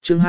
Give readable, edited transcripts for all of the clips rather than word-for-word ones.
Chương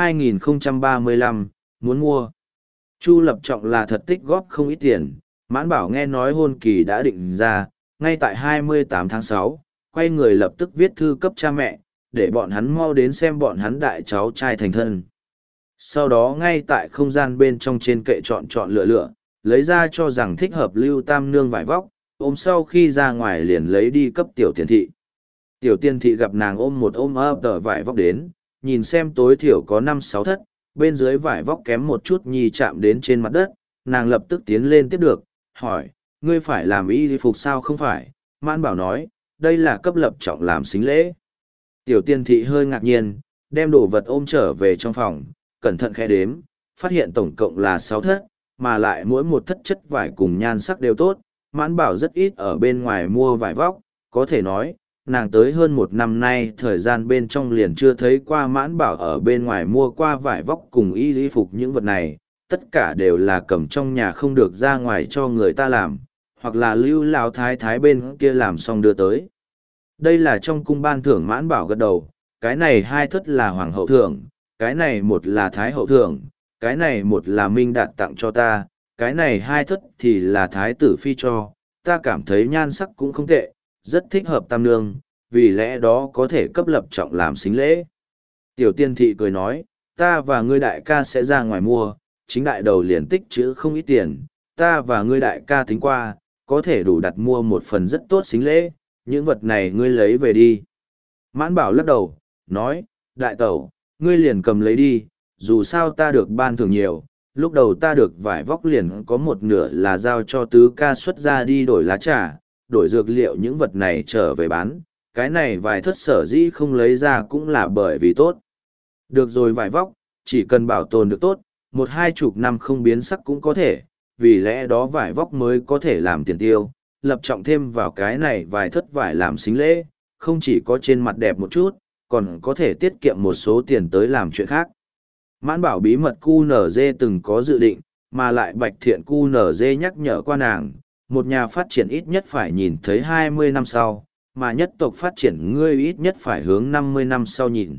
2035, muốn mua. Chu Lập Trọng là thật tích góp không ít tiền, Mãn Bảo nghe nói hôn kỳ đã định ra, ngay tại 28 tháng 6, quay người lập tức viết thư cấp cha mẹ, để bọn hắn mau đến xem bọn hắn đại cháu trai thành thân. Sau đó ngay tại không gian bên trong trên kệ chọn lựa, lấy ra cho rằng thích hợp Lưu Tam Nương vải vóc, ôm sau khi ra ngoài liền lấy đi cấp tiểu tiền thị. Tiểu tiền thị gặp nàng ôm một ôm ấp tờ vải vóc đến, nhìn xem tối thiểu có 5-6 thất, bên dưới vải vóc kém một chút nhi chạm đến trên mặt đất, nàng lập tức tiến lên tiếp được, hỏi, ngươi phải làm y phục sao không phải? Mãn Bảo nói, đây là cấp Lập Trọng làm xính lễ. Tiểu tiên thị hơi ngạc nhiên, đem đồ vật ôm trở về trong phòng, cẩn thận khẽ đếm, phát hiện tổng cộng là 6 thất, mà lại mỗi một thất chất vải cùng nhan sắc đều tốt. Mãn Bảo rất ít ở bên ngoài mua vải vóc, có thể nói, nàng tới hơn một năm nay thời gian bên trong liền chưa thấy qua Mãn Bảo ở bên ngoài mua qua vải vóc cùng y phục những vật này, tất cả đều là cầm trong nhà không được ra ngoài cho người ta làm, hoặc là Lưu lão thái thái bên kia làm xong đưa tới. Đây là trong cung ban thưởng. Mãn Bảo gật đầu, cái này 2 thất là hoàng hậu thưởng, cái này 1 là thái hậu thưởng, cái này 1 là Minh Đạt tặng cho ta, cái này 2 thất thì là thái tử phi cho, ta cảm thấy nhan sắc cũng không tệ, rất thích hợp Tam Nương, vì lẽ đó có thể cấp Lập Trọng làm xính lễ. Tiểu tiên thị cười nói, ta và ngươi đại ca sẽ ra ngoài mua, chính đại đầu liền tích chữ không ít tiền, ta và ngươi đại ca tính qua, có thể đủ đặt mua một phần rất tốt xính lễ, những vật này ngươi lấy về đi. Mãn Bảo lắc đầu, nói, đại tẩu, ngươi liền cầm lấy đi, dù sao ta được ban thưởng nhiều, lúc đầu ta được vải vóc liền có một nửa là giao cho tứ ca xuất ra đi đổi lá trà, đổi dược liệu những vật này trở về bán, cái này vài thất sở dĩ không lấy ra cũng là bởi vì tốt. Được rồi vải vóc, chỉ cần bảo tồn được tốt, 1-20 năm không biến sắc cũng có thể, vì lẽ đó vải vóc mới có thể làm tiền tiêu, Lập Trọng thêm vào cái này vài thất vải làm xính lễ, không chỉ có trên mặt đẹp một chút, còn có thể tiết kiệm một số tiền tới làm chuyện khác. Mãn Bảo bí mật QNZ từng có dự định, mà lại Bạch Thiện QNZ nhắc nhở qua nàng, một nhà phát triển ít nhất phải nhìn thấy 20 năm sau, mà nhất tộc phát triển ngươi ít nhất phải hướng 50 năm sau nhìn.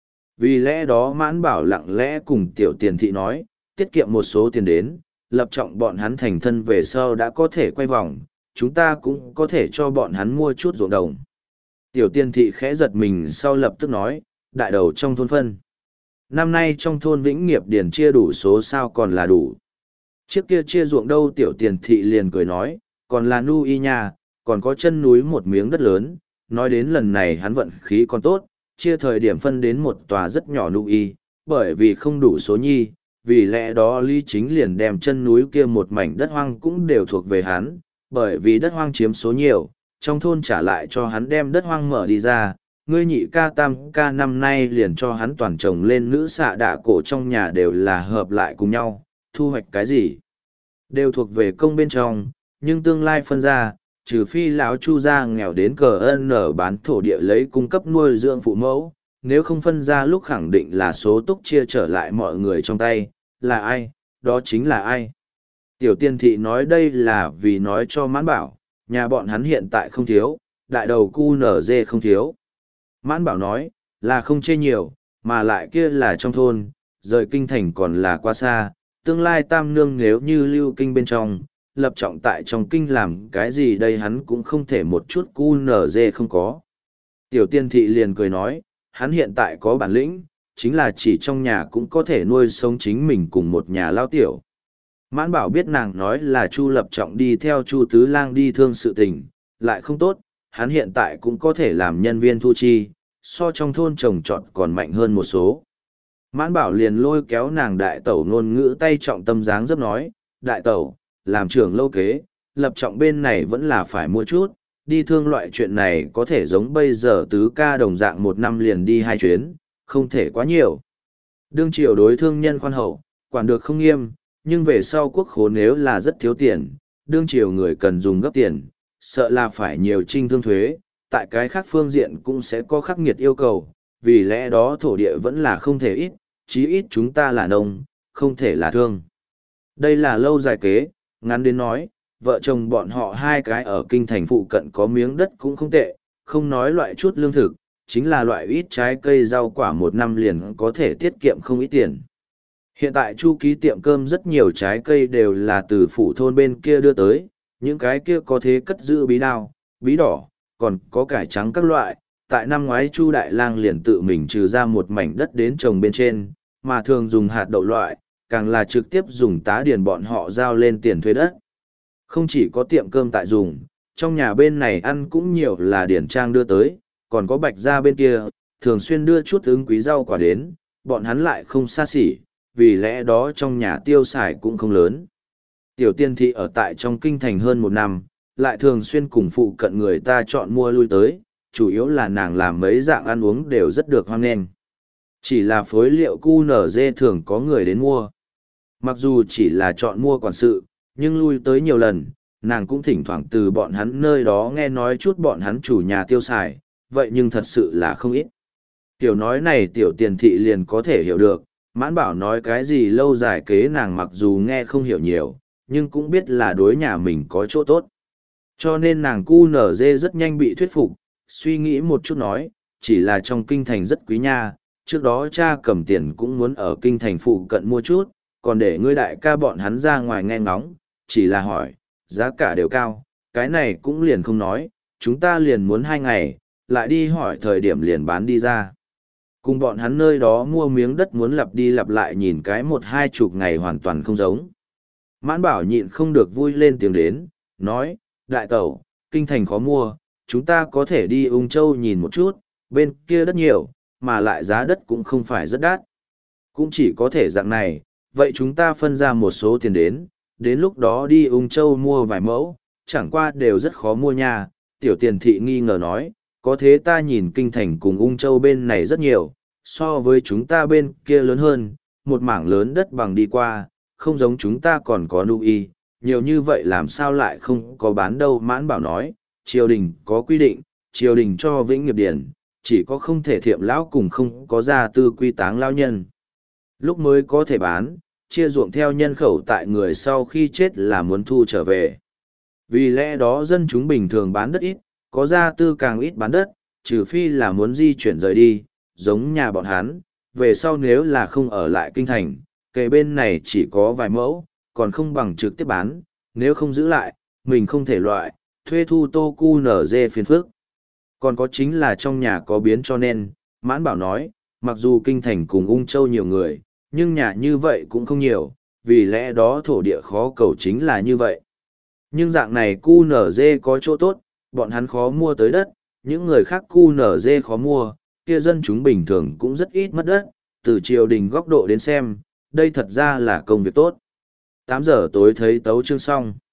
Vì lẽ đó Mãn Bảo lặng lẽ cùng tiểu tiền thị nói, tiết kiệm một số tiền đến, Lập Trọng bọn hắn thành thân về sau đã có thể quay vòng, chúng ta cũng có thể cho bọn hắn mua chút ruộng đồng. Tiểu tiền thị khẽ giật mình sau lập tức nói, đại đầu trong thôn phân. Năm nay trong thôn Vĩnh Nghiệp Điền chia đủ số sao còn là đủ. Trước kia chia ruộng đâu? Tiểu tiền thị liền cười nói, còn là nu y nha, còn có chân núi một miếng đất lớn, nói đến lần này hắn vận khí còn tốt, chia thời điểm phân đến một tòa rất nhỏ nu y, bởi vì không đủ số nhi, vì lẽ đó Lý Chính liền đem chân núi kia một mảnh đất hoang cũng đều thuộc về hắn, bởi vì đất hoang chiếm số nhiều, trong thôn trả lại cho hắn đem đất hoang mở đi ra, ngươi nhị ca tam ca năm nay liền cho hắn toàn trồng lên nữ xạ đạ cổ trong nhà đều là hợp lại cùng nhau, thu hoạch cái gì đều thuộc về công bên trong, nhưng tương lai phân ra, trừ phi lão Chu gia nghèo đến cờ ân nở bán thổ địa lấy cung cấp nuôi dưỡng phụ mẫu, nếu không phân ra lúc khẳng định là số túc chia trở lại mọi người trong tay, là ai, đó chính là ai. Tiểu tiên thị nói đây là vì nói cho Mãn Bảo, nhà bọn hắn hiện tại không thiếu, đại đầu cu nở dê không thiếu. Mãn Bảo nói, là không chê nhiều, mà lại kia là trong thôn, rời kinh thành còn là quá xa, tương lai Tam Nương nếu như lưu kinh bên trong, Lập Trọng tại trong kinh làm cái gì đây hắn cũng không thể một chút cu nở dê không có. Tiểu tiên thị liền cười nói, hắn hiện tại có bản lĩnh, chính là chỉ trong nhà cũng có thể nuôi sống chính mình cùng một nhà lao tiểu. Mãn Bảo biết nàng nói là Chu Lập Trọng đi theo Chu Tứ Lang đi thương sự tình, lại không tốt, hắn hiện tại cũng có thể làm nhân viên thu chi, so trong thôn trồng trọt còn mạnh hơn một số. Mãn Bảo liền lôi kéo nàng đại tẩu ngôn ngữ tay trọng tâm dáng dấp nói, đại tẩu, làm trưởng lâu kế, Lập Trọng bên này vẫn là phải mua chút, đi thương loại chuyện này có thể giống bây giờ tứ ca đồng dạng một năm liền đi 2 chuyến, không thể quá nhiều. Đương triều đối thương nhân khoan hậu, quản được không nghiêm, nhưng về sau quốc khố nếu là rất thiếu tiền, đương triều người cần dùng gấp tiền, sợ là phải nhiều trinh thương thuế, tại cái khác phương diện cũng sẽ có khắc nghiệt yêu cầu, vì lẽ đó thổ địa vẫn là không thể ít, chí ít chúng ta là nông, không thể là thương. Đây là lâu dài kế, ngắn đến nói, vợ chồng bọn họ 2 cái ở kinh thành phụ cận có miếng đất cũng không tệ, không nói loại chút lương thực, chính là loại ít trái cây rau quả một năm liền có thể tiết kiệm không ít tiền. Hiện tại chu ký tiệm cơm rất nhiều trái cây đều là từ phủ thôn bên kia đưa tới, những cái kia có thế cất giữ bí đao, bí đỏ, còn có cải trắng các loại. Tại năm ngoái Chu Đại Lang liền tự mình trừ ra một mảnh đất đến trồng bên trên, mà thường dùng hạt đậu loại, càng là trực tiếp dùng tá điền bọn họ giao lên tiền thuê đất. Không chỉ có tiệm cơm tại dùng, trong nhà bên này ăn cũng nhiều là điển trang đưa tới, còn có Bạch gia bên kia, thường xuyên đưa chút ứng quý rau quả đến, bọn hắn lại không xa xỉ, vì lẽ đó trong nhà tiêu xài cũng không lớn. Tiểu Tiên Thị ở tại trong kinh thành hơn một năm, lại thường xuyên cùng phụ cận người ta chọn mua lui tới, chủ yếu là nàng làm mấy dạng ăn uống đều rất được hoan nghênh. Chỉ là phối liệu QNZ thường có người đến mua. Mặc dù chỉ là chọn mua quản sự, nhưng lui tới nhiều lần, nàng cũng thỉnh thoảng từ bọn hắn nơi đó nghe nói chút bọn hắn chủ nhà tiêu xài, vậy nhưng thật sự là không ít. Tiểu nói này Tiểu Tiền Thị liền có thể hiểu được, Mãn Bảo nói cái gì lâu dài kế nàng mặc dù nghe không hiểu nhiều, nhưng cũng biết là đối nhà mình có chỗ tốt. Cho nên nàng QNZ rất nhanh bị thuyết phục, suy nghĩ một chút nói, chỉ là trong kinh thành rất quý nha, trước đó cha cầm tiền cũng muốn ở kinh thành phụ cận mua chút, còn để ngươi đại ca bọn hắn ra ngoài nghe ngóng, chỉ là hỏi, giá cả đều cao, cái này cũng liền không nói, chúng ta liền muốn 2 ngày, lại đi hỏi thời điểm liền bán đi ra. Cùng bọn hắn nơi đó mua miếng đất muốn lặp đi lặp lại nhìn cái 1-20 ngày hoàn toàn không giống. Mãn Bảo nhịn không được vui lên tiếng đến, nói, đại tẩu, kinh thành khó mua, chúng ta có thể đi Ung Châu nhìn một chút, bên kia đất nhiều, mà lại giá đất cũng không phải rất đắt. Cũng chỉ có thể dạng này, vậy chúng ta phân ra một số tiền đến lúc đó đi Ung Châu mua vài mẫu, chẳng qua đều rất khó mua nha. Tiểu Tiền Thị nghi ngờ nói, có thế ta nhìn kinh thành cùng Ung Châu bên này rất nhiều, so với chúng ta bên kia lớn hơn, một mảng lớn đất bằng đi qua, không giống chúng ta còn có nu y, nhiều như vậy làm sao lại không có bán đâu. Mãn Bảo nói, triều đình có quy định, triều đình cho vĩnh nghiệp điển, chỉ có không thể thiệm lão cùng không có gia tư quy táng lao nhân. Lúc mới có thể bán, chia ruộng theo nhân khẩu tại người sau khi chết là muốn thu trở về. Vì lẽ đó dân chúng bình thường bán đất ít, có gia tư càng ít bán đất, trừ phi là muốn di chuyển rời đi, giống nhà bọn hắn, về sau nếu là không ở lại kinh thành, kề bên này chỉ có vài mẫu, còn không bằng trực tiếp bán, nếu không giữ lại, mình không thể loại, thuê thu tô cu nở dê phiền phức. Còn có chính là trong nhà có biến cho nên, Mãn Bảo nói, mặc dù kinh thành cùng Ung Châu nhiều người, nhưng nhà như vậy cũng không nhiều, vì lẽ đó thổ địa khó cầu chính là như vậy. Nhưng dạng này QNZ có chỗ tốt, bọn hắn khó mua tới đất, những người khác QNZ khó mua, kia dân chúng bình thường cũng rất ít mất đất, từ triều đình góc độ đến xem, đây thật ra là công việc tốt. 8 giờ tối thấy tấu chương xong.